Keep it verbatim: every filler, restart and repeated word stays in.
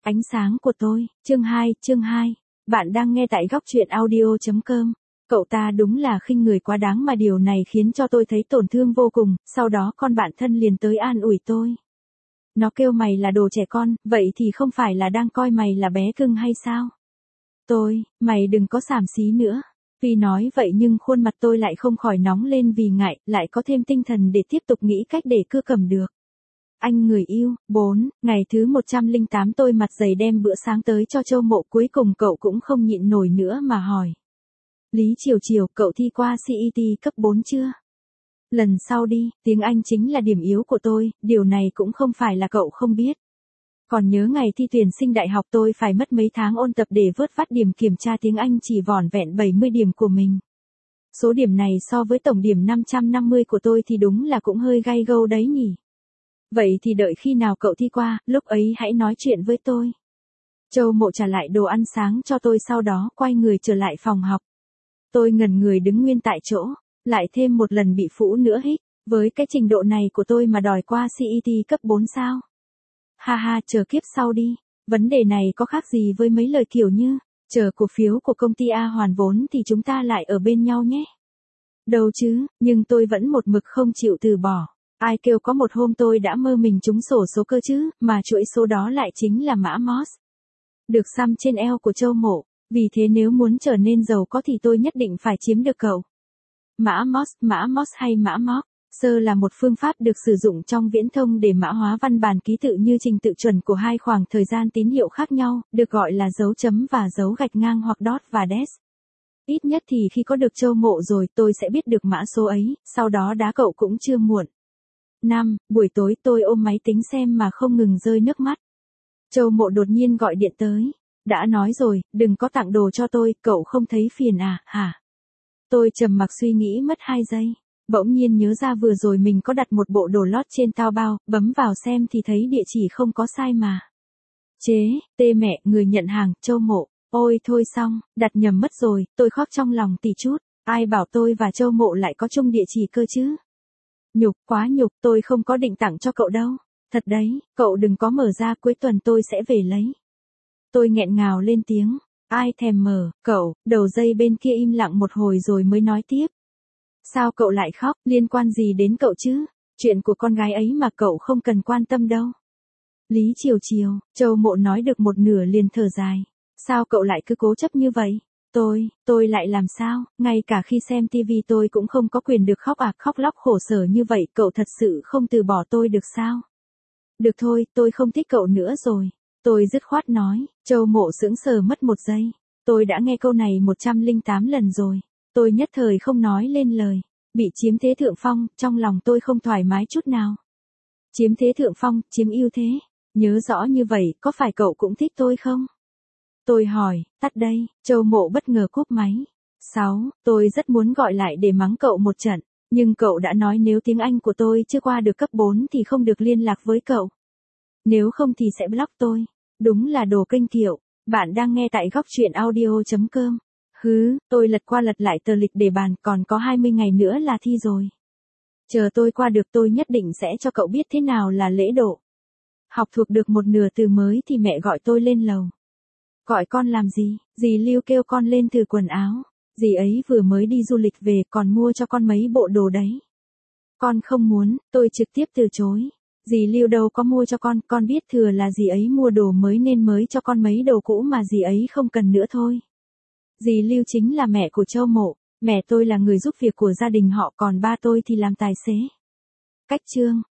Ánh sáng của tôi, chương hai, chương hai. Bạn đang nghe tại góc truyện audio.com. Cậu ta đúng là khinh người quá đáng mà điều này khiến cho tôi thấy tổn thương vô cùng, sau đó con bạn thân liền tới an ủi tôi. Nó kêu mày là đồ trẻ con, vậy thì không phải là đang coi mày là bé cưng hay sao? Tôi, mày đừng có xàm xí nữa. Vì nói vậy nhưng khuôn mặt tôi lại không khỏi nóng lên vì ngại, lại có thêm tinh thần để tiếp tục nghĩ cách để cưa cầm được. Anh người yêu, bốn, ngày thứ một trăm lẻ tám tôi mặt dày đem bữa sáng tới cho Châu Mộ, cuối cùng cậu cũng không nhịn nổi nữa mà hỏi. Lý Chiều Chiều, cậu thi qua xê e tê cấp bốn chưa? Lần sau đi, tiếng Anh chính là điểm yếu của tôi, điều này cũng không phải là cậu không biết. Còn nhớ ngày thi tuyển sinh đại học tôi phải mất mấy tháng ôn tập để vớt vát điểm kiểm tra tiếng Anh chỉ vỏn vẹn bảy mươi điểm của mình. Số điểm này so với tổng điểm năm trăm năm mươi của tôi thì đúng là cũng hơi gay gâu đấy nhỉ. Vậy thì đợi khi nào cậu thi qua, lúc ấy hãy nói chuyện với tôi. Châu Mộ trả lại đồ ăn sáng cho tôi sau đó quay người trở lại phòng học. Tôi ngẩn người đứng nguyên tại chỗ, lại thêm một lần bị phũ nữa hích, với cái trình độ này của tôi mà đòi qua xê e tê cấp bốn sao? Ha ha, chờ kiếp sau đi, vấn đề này có khác gì với mấy lời kiểu như, chờ cổ phiếu của công ty A hoàn vốn thì chúng ta lại ở bên nhau nhé. Đâu chứ, nhưng tôi vẫn một mực không chịu từ bỏ. Ai kêu có một hôm tôi đã mơ mình trúng xổ số cơ chứ, mà chuỗi số đó lại chính là mã Moss. Được xăm trên eo của Châu Mộ, vì thế nếu muốn trở nên giàu có thì tôi nhất định phải chiếm được cậu. Mã Moss, mã Moss hay mã Mock, sơ là một phương pháp được sử dụng trong viễn thông để mã hóa văn bản ký tự như trình tự chuẩn của hai khoảng thời gian tín hiệu khác nhau, được gọi là dấu chấm và dấu gạch ngang hoặc dot và dash. Ít nhất thì khi có được Châu Mộ rồi tôi sẽ biết được mã số ấy, sau đó đá cậu cũng chưa muộn. năm. Buổi tối tôi ôm máy tính xem mà không ngừng rơi nước mắt. Châu Mộ đột nhiên gọi điện tới. Đã nói rồi, đừng có tặng đồ cho tôi, cậu không thấy phiền à, hả? Tôi trầm mặc suy nghĩ mất hai giây. Bỗng nhiên nhớ ra vừa rồi mình có đặt một bộ đồ lót trên Taobao, bấm vào xem thì thấy địa chỉ không có sai mà. Chế, tê mẹ, người nhận hàng, Châu Mộ. Ôi thôi xong, đặt nhầm mất rồi, tôi khóc trong lòng tỉ chút. Ai bảo tôi và Châu Mộ lại có chung địa chỉ cơ chứ? Nhục, quá nhục, tôi không có định tặng cho cậu đâu. Thật đấy, cậu đừng có mở ra, cuối tuần tôi sẽ về lấy. Tôi nghẹn ngào lên tiếng. Ai thèm mở, cậu, đầu dây bên kia im lặng một hồi rồi mới nói tiếp. Sao cậu lại khóc, liên quan gì đến cậu chứ? Chuyện của con gái ấy mà cậu không cần quan tâm đâu. Lý Chiều Chiều, Châu Mộ nói được một nửa liền thở dài. Sao cậu lại cứ cố chấp như vậy? Tôi, tôi lại làm sao, ngay cả khi xem tivi tôi cũng không có quyền được khóc à, khóc lóc khổ sở như vậy, cậu thật sự không từ bỏ tôi được sao? Được thôi, tôi không thích cậu nữa rồi. Tôi dứt khoát nói. Châu Mộ sững sờ mất một giây. Tôi đã nghe câu này một trăm lẻ tám lần rồi. Tôi nhất thời không nói lên lời. Bị chiếm thế thượng phong, trong lòng tôi không thoải mái chút nào. Chiếm thế thượng phong, chiếm ưu thế. Nhớ rõ như vậy, có phải cậu cũng thích tôi không? Tôi hỏi, tắt đây, Châu Mộ bất ngờ cúp máy. sáu. Tôi rất muốn gọi lại để mắng cậu một trận, nhưng cậu đã nói nếu tiếng Anh của tôi chưa qua được cấp bốn thì không được liên lạc với cậu. Nếu không thì sẽ block tôi. Đúng là đồ kênh kiệu. Bạn đang nghe tại góc truyện audio.com. Hứ, tôi lật qua lật lại tờ lịch để bàn, còn có hai mươi ngày nữa là thi rồi. Chờ tôi qua được tôi nhất định sẽ cho cậu biết thế nào là lễ độ. Học thuộc được một nửa từ mới thì mẹ gọi tôi lên lầu. Gọi con làm gì? Dì Lưu kêu con lên thử quần áo. Dì ấy vừa mới đi du lịch về còn mua cho con mấy bộ đồ đấy. Con không muốn, tôi trực tiếp từ chối. Dì Lưu đâu có mua cho con, con biết thừa là dì ấy mua đồ mới nên mới cho con mấy đồ cũ mà dì ấy không cần nữa thôi. Dì Lưu chính là mẹ của Châu Mộ, mẹ tôi là người giúp việc của gia đình họ, còn ba tôi thì làm tài xế. Cách chương,